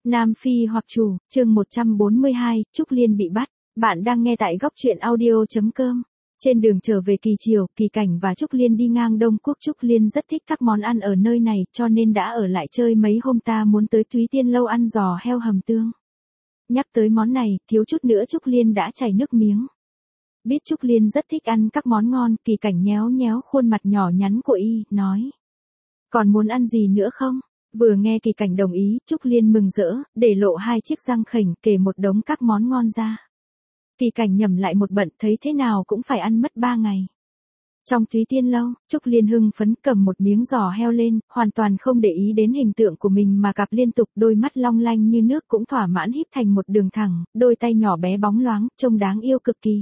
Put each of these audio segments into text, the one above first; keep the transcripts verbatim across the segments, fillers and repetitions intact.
Nam Phi hoặc Chủ, chương một trăm bốn mươi hai, Trúc Liên bị bắt. Bạn đang nghe tại góc truyện audio chấm com. Trên đường trở về Kỳ Triều, Kỳ Cảnh và Trúc Liên đi ngang Đông Quốc. Trúc Liên rất thích các món ăn ở nơi này, cho nên đã ở lại chơi mấy hôm. Ta muốn tới Thúy Tiên Lâu ăn giò heo hầm tương. Nhắc tới món này, thiếu chút nữa Trúc Liên đã chảy nước miếng. Biết Trúc Liên rất thích ăn các món ngon, Kỳ Cảnh nhéo nhéo khuôn mặt nhỏ nhắn của y, nói. Còn muốn ăn gì nữa không? Vừa nghe Kỳ Cảnh đồng ý, Trúc Liên mừng rỡ, để lộ hai chiếc răng khểnh, kể một đống các món ngon ra. Kỳ Cảnh nhẩm lại một bận, thấy thế nào cũng phải ăn mất ba ngày. Trong Thúy Tiên Lâu, Trúc Liên hưng phấn cầm một miếng giò heo lên, hoàn toàn không để ý đến hình tượng của mình mà cặp liên tục, đôi mắt long lanh như nước cũng thỏa mãn híp thành một đường thẳng, đôi tay nhỏ bé bóng loáng, trông đáng yêu cực kỳ.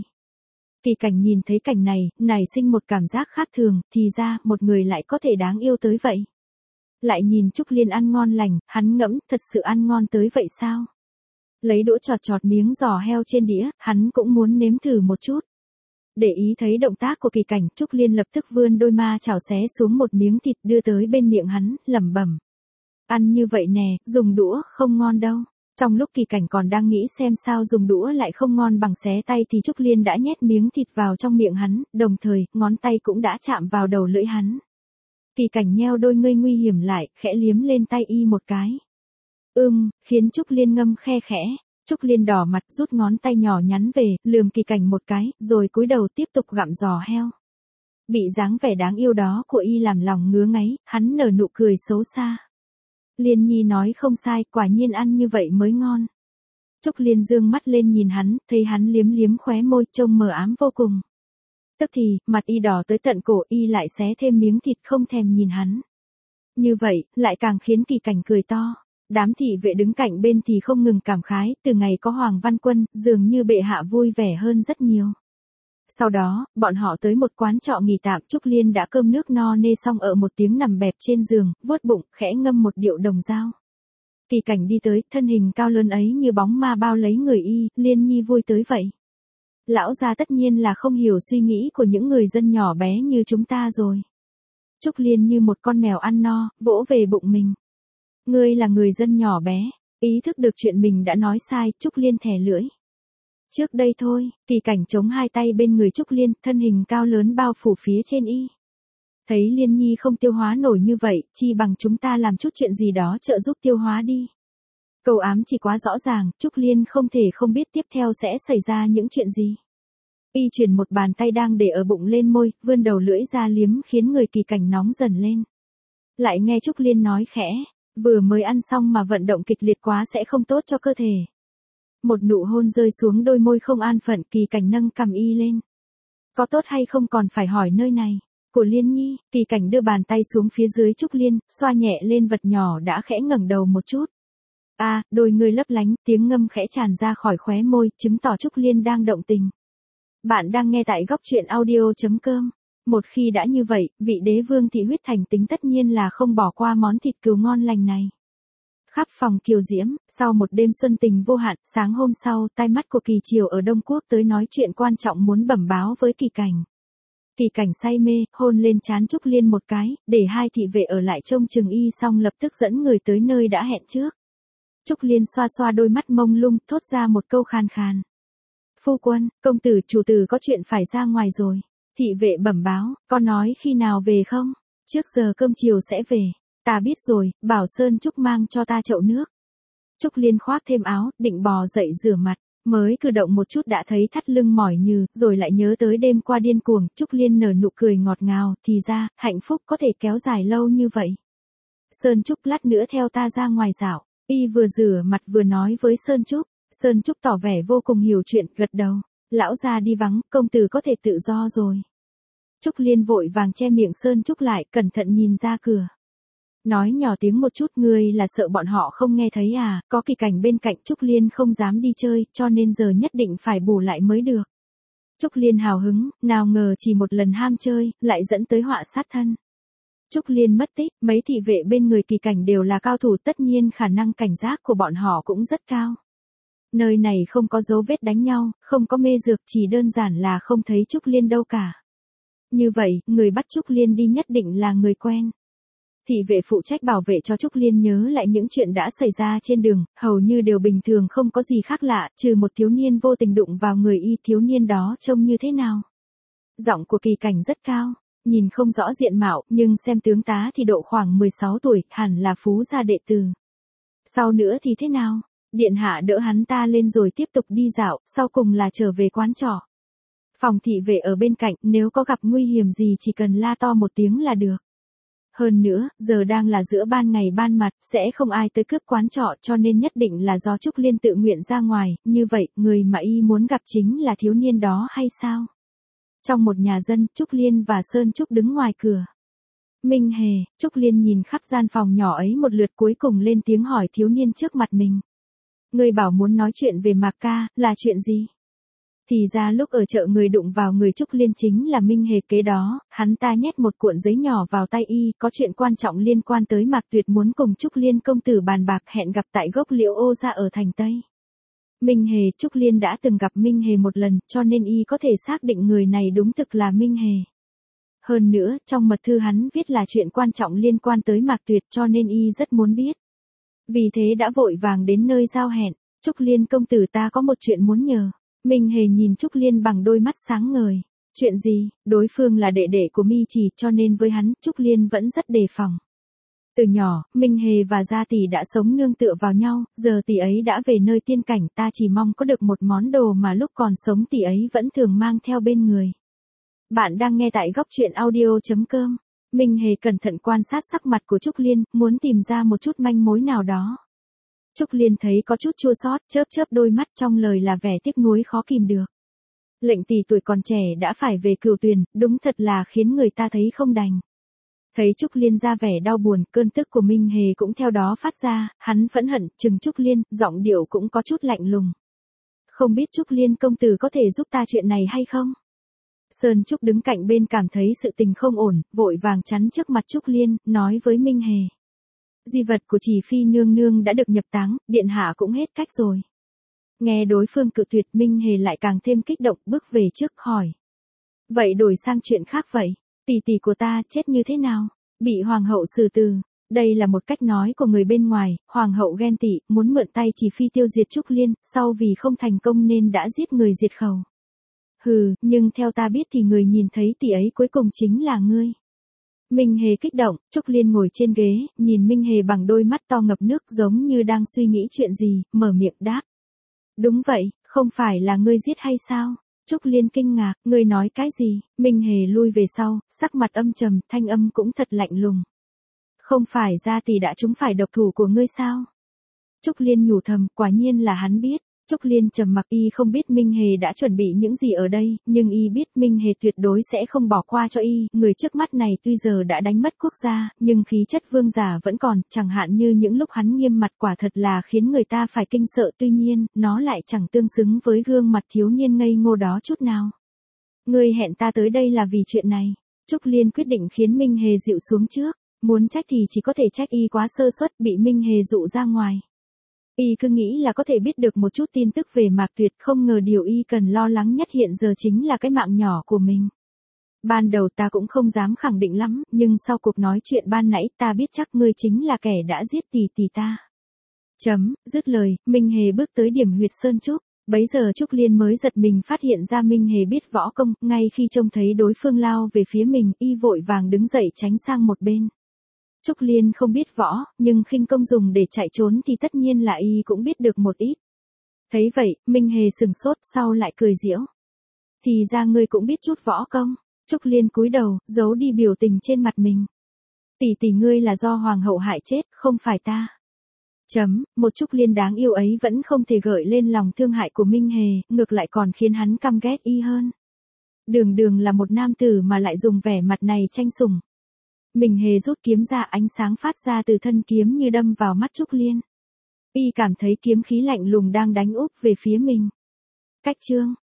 Kỳ Cảnh nhìn thấy cảnh này, nảy sinh một cảm giác khác thường, thì ra, một người lại có thể đáng yêu tới vậy. Lại nhìn Trúc Liên ăn ngon lành, hắn ngẫm, thật sự ăn ngon tới vậy sao? Lấy đũa chọt chọt miếng giò heo trên đĩa, hắn cũng muốn nếm thử một chút. Để ý thấy động tác của Kỳ Cảnh, Trúc Liên lập tức vươn đôi ma chảo xé xuống một miếng thịt đưa tới bên miệng hắn, lẩm bẩm. Ăn như vậy nè, dùng đũa, không ngon đâu. Trong lúc Kỳ Cảnh còn đang nghĩ xem sao dùng đũa lại không ngon bằng xé tay thì Trúc Liên đã nhét miếng thịt vào trong miệng hắn, đồng thời, ngón tay cũng đã chạm vào đầu lưỡi hắn. Kỳ Cảnh nheo đôi ngươi nguy hiểm lại, khẽ liếm lên tay y một cái. Ưm, khiến Trúc Liên ngâm khe khẽ. Trúc Liên đỏ mặt rút ngón tay nhỏ nhắn về, lườm Kỳ Cảnh một cái, rồi cúi đầu tiếp tục gặm giò heo. Bị dáng vẻ đáng yêu đó của y làm lòng ngứa ngáy, hắn nở nụ cười xấu xa. Liên Nhi nói không sai, quả nhiên ăn như vậy mới ngon. Trúc Liên dương mắt lên nhìn hắn, thấy hắn liếm liếm khóe môi, trông mờ ám vô cùng. Tức thì, mặt y đỏ tới tận cổ, y lại xé thêm miếng thịt không thèm nhìn hắn. Như vậy, lại càng khiến Kỳ Cảnh cười to. Đám thị vệ đứng cạnh bên thì không ngừng cảm khái, từ ngày có Hoàng Văn Quân, dường như bệ hạ vui vẻ hơn rất nhiều. Sau đó, bọn họ tới một quán trọ nghỉ tạm, Trúc Liên đã cơm nước no nê xong ở một tiếng nằm bẹp trên giường, vuốt bụng, khẽ ngâm một điệu đồng dao. Kỳ Cảnh đi tới, thân hình cao lớn ấy như bóng ma bao lấy người y, Liên Nhi vui tới vậy. Lão gia tất nhiên là không hiểu suy nghĩ của những người dân nhỏ bé như chúng ta rồi. Trúc Liên như một con mèo ăn no, vỗ về bụng mình. Ngươi là người dân nhỏ bé, ý thức được chuyện mình đã nói sai, Trúc Liên thè lưỡi. Trước đây thôi, Kỳ Cảnh chống hai tay bên người Trúc Liên, thân hình cao lớn bao phủ phía trên y. Thấy Liên Nhi không tiêu hóa nổi như vậy, chi bằng chúng ta làm chút chuyện gì đó trợ giúp tiêu hóa đi. Câu ám chỉ quá rõ ràng, Trúc Liên không thể không biết tiếp theo sẽ xảy ra những chuyện gì. Y chuyển một bàn tay đang để ở bụng lên môi, vươn đầu lưỡi ra liếm khiến người Kỳ Cảnh nóng dần lên. Lại nghe Trúc Liên nói khẽ, vừa mới ăn xong mà vận động kịch liệt quá sẽ không tốt cho cơ thể. Một nụ hôn rơi xuống đôi môi không an phận, Kỳ Cảnh nâng cằm y lên. Có tốt hay không còn phải hỏi nơi này. Của Liên Nhi, Kỳ Cảnh đưa bàn tay xuống phía dưới Trúc Liên, xoa nhẹ lên vật nhỏ đã khẽ ngẩng đầu một chút. A, à, đôi người lấp lánh, tiếng ngâm khẽ tràn ra khỏi khóe môi, chứng tỏ Trúc Liên đang động tình. Bạn đang nghe tại góc truyện audio chấm com. Một khi đã như vậy, vị đế vương thị huyết thành tính tất nhiên là không bỏ qua món thịt cừu ngon lành này. Khắp phòng kiều diễm, sau một đêm xuân tình vô hạn, sáng hôm sau, tai mắt của Kỳ Triều ở Đông Quốc tới nói chuyện quan trọng muốn bẩm báo với Kỳ Cảnh. Kỳ Cảnh say mê, hôn lên trán Trúc Liên một cái, để hai thị vệ ở lại trông chừng y xong lập tức dẫn người tới nơi đã hẹn trước. Trúc Liên xoa xoa đôi mắt mông lung, thốt ra một câu khàn khàn. Phu quân, công tử chủ tử có chuyện phải ra ngoài rồi. Thị vệ bẩm báo, con nói khi nào về không? Trước giờ cơm chiều sẽ về. Ta biết rồi, bảo Sơn Trúc mang cho ta chậu nước. Trúc Liên khoác thêm áo, định bò dậy rửa mặt. Mới cử động một chút đã thấy thắt lưng mỏi nhừ, rồi lại nhớ tới đêm qua điên cuồng. Trúc Liên nở nụ cười ngọt ngào, thì ra, hạnh phúc có thể kéo dài lâu như vậy. Sơn Trúc lát nữa theo ta ra ngoài dạo. Y vừa rửa mặt vừa nói với Sơn Trúc. Sơn Trúc tỏ vẻ vô cùng hiểu chuyện, gật đầu. Lão gia đi vắng, công tử có thể tự do rồi. Trúc Liên vội vàng che miệng Sơn Trúc lại, cẩn thận nhìn ra cửa. Nói nhỏ tiếng một chút, ngươi là sợ bọn họ không nghe thấy à, có Kỳ Cảnh bên cạnh. Trúc Liên không dám đi chơi, cho nên giờ nhất định phải bù lại mới được. Trúc Liên hào hứng, nào ngờ chỉ một lần ham chơi, lại dẫn tới họa sát thân. Trúc Liên mất tích, mấy thị vệ bên người Kỳ Cảnh đều là cao thủ, tất nhiên khả năng cảnh giác của bọn họ cũng rất cao. Nơi này không có dấu vết đánh nhau, không có mê dược, chỉ đơn giản là không thấy Trúc Liên đâu cả. Như vậy, người bắt Trúc Liên đi nhất định là người quen. Thị vệ phụ trách bảo vệ cho Trúc Liên nhớ lại những chuyện đã xảy ra trên đường, hầu như đều bình thường không có gì khác lạ, trừ một thiếu niên vô tình đụng vào người y. Thiếu niên đó trông như thế nào? Giọng của Kỳ Cảnh rất cao, nhìn không rõ diện mạo, nhưng xem tướng tá thì độ khoảng mười sáu tuổi, hẳn là phú gia đệ tử. Sau nữa thì thế nào? Điện hạ đỡ hắn ta lên rồi tiếp tục đi dạo, sau cùng là trở về quán trọ. Phòng thị vệ ở bên cạnh, nếu có gặp nguy hiểm gì chỉ cần la to một tiếng là được. Hơn nữa, giờ đang là giữa ban ngày ban mặt, sẽ không ai tới cướp quán trọ cho nên nhất định là do Trúc Liên tự nguyện ra ngoài, như vậy, người mà y muốn gặp chính là thiếu niên đó hay sao? Trong một nhà dân, Trúc Liên và Sơn Trúc đứng ngoài cửa. Minh Hề, Trúc Liên nhìn khắp gian phòng nhỏ ấy một lượt cuối cùng lên tiếng hỏi thiếu niên trước mặt mình. Người bảo muốn nói chuyện về Mạc ca, là chuyện gì? Thì ra lúc ở chợ người đụng vào người Trúc Liên chính là Minh Hề, kế đó, hắn ta nhét một cuộn giấy nhỏ vào tay y, có chuyện quan trọng liên quan tới Mạc Tuyệt muốn cùng Trúc Liên công tử bàn bạc hẹn gặp tại gốc liễu ô gia ở thành Tây. Minh Hề, Trúc Liên đã từng gặp Minh Hề một lần, cho nên y có thể xác định người này đúng thực là Minh Hề. Hơn nữa, trong mật thư hắn viết là chuyện quan trọng liên quan tới Mạc Tuyệt cho nên y rất muốn biết. Vì thế đã vội vàng đến nơi giao hẹn, Trúc Liên công tử ta có một chuyện muốn nhờ. Minh Hề nhìn Trúc Liên bằng đôi mắt sáng ngời. Chuyện gì? Đối phương là đệ đệ của Mi Trì cho nên với hắn, Trúc Liên vẫn rất đề phòng. Từ nhỏ, Minh Hề và Gia tỷ đã sống nương tựa vào nhau, giờ tỷ ấy đã về nơi tiên cảnh, ta chỉ mong có được một món đồ mà lúc còn sống tỷ ấy vẫn thường mang theo bên người. Bạn đang nghe tại góc truyện audio chấm com. Minh Hề cẩn thận quan sát sắc mặt của Trúc Liên, muốn tìm ra một chút manh mối nào đó. Trúc Liên thấy có chút chua xót, chớp chớp đôi mắt, trong lời là vẻ tiếc nuối khó kìm được. Lệnh tỷ tuổi còn trẻ đã phải về Cửu Tuyền, đúng thật là khiến người ta thấy không đành. Thấy Trúc Liên ra vẻ đau buồn, cơn tức của Minh Hề cũng theo đó phát ra, hắn phẫn hận, trừng Trúc Liên, giọng điệu cũng có chút lạnh lùng. Không biết Trúc Liên công tử có thể giúp ta chuyện này hay không? Sơn Trúc đứng cạnh bên cảm thấy sự tình không ổn, vội vàng chắn trước mặt Trúc Liên, nói với Minh Hề. Di vật của Trì Phi nương nương đã được nhập táng, điện hạ cũng hết cách rồi. Nghe đối phương cự tuyệt, Minh Hề lại càng thêm kích động, bước về trước hỏi. Vậy đổi sang chuyện khác vậy, tỷ tỷ của ta chết như thế nào? Bị hoàng hậu xử tử. Đây là một cách nói của người bên ngoài, hoàng hậu ghen tị, muốn mượn tay Trì Phi tiêu diệt Trúc Liên, sau vì không thành công nên đã giết người diệt khẩu. Hừ, nhưng theo ta biết thì người nhìn thấy tỷ ấy cuối cùng chính là ngươi. Minh Hề kích động, Trúc Liên ngồi trên ghế, nhìn Minh Hề bằng đôi mắt to ngập nước giống như đang suy nghĩ chuyện gì, mở miệng đáp. Đúng vậy, không phải là ngươi giết hay sao? Trúc Liên kinh ngạc, ngươi nói cái gì? Minh Hề lui về sau, sắc mặt âm trầm, thanh âm cũng thật lạnh lùng. Không phải Gia tỷ đã trúng phải độc thủ của ngươi sao? Trúc Liên nhủ thầm, quả nhiên là hắn biết. Trúc Liên trầm mặc, y không biết Minh Hề đã chuẩn bị những gì ở đây, nhưng y biết Minh Hề tuyệt đối sẽ không bỏ qua cho y, người trước mắt này tuy giờ đã đánh mất quốc gia, nhưng khí chất vương giả vẫn còn, chẳng hạn như những lúc hắn nghiêm mặt quả thật là khiến người ta phải kinh sợ, tuy nhiên, nó lại chẳng tương xứng với gương mặt thiếu niên ngây ngô đó chút nào. Ngươi hẹn ta tới đây là vì chuyện này. Trúc Liên quyết định khiến Minh Hề dịu xuống trước, muốn trách thì chỉ có thể trách y quá sơ suất bị Minh Hề dụ ra ngoài. Y cứ nghĩ là có thể biết được một chút tin tức về Mạc Tuyệt, không ngờ điều y cần lo lắng nhất hiện giờ chính là cái mạng nhỏ của mình. Ban đầu ta cũng không dám khẳng định lắm, nhưng sau cuộc nói chuyện ban nãy ta biết chắc ngươi chính là kẻ đã giết tỷ tỷ ta. Chấm, dứt lời, Minh Hề bước tới điểm huyệt Sơn Trúc, bấy giờ Trúc Liên mới giật mình phát hiện ra Minh Hề biết võ công, ngay khi trông thấy đối phương lao về phía mình, y vội vàng đứng dậy tránh sang một bên. Trúc Liên không biết võ, nhưng khinh công dùng để chạy trốn thì tất nhiên là y cũng biết được một ít. Thấy vậy, Minh Hề sừng sốt, sau lại cười giễu. Thì ra ngươi cũng biết chút võ công. Trúc Liên cúi đầu, giấu đi biểu tình trên mặt mình. Tỷ tỷ ngươi là do hoàng hậu hại chết, không phải ta. Chấm, một Trúc Liên đáng yêu ấy vẫn không thể gợi lên lòng thương hại của Minh Hề, ngược lại còn khiến hắn căm ghét y hơn. Đường đường là một nam tử mà lại dùng vẻ mặt này tranh sủng. Minh Hề rút kiếm ra, ánh sáng phát ra từ thân kiếm như đâm vào mắt Trúc Liên. Y cảm thấy kiếm khí lạnh lùng đang đánh úp về phía mình. Cách chương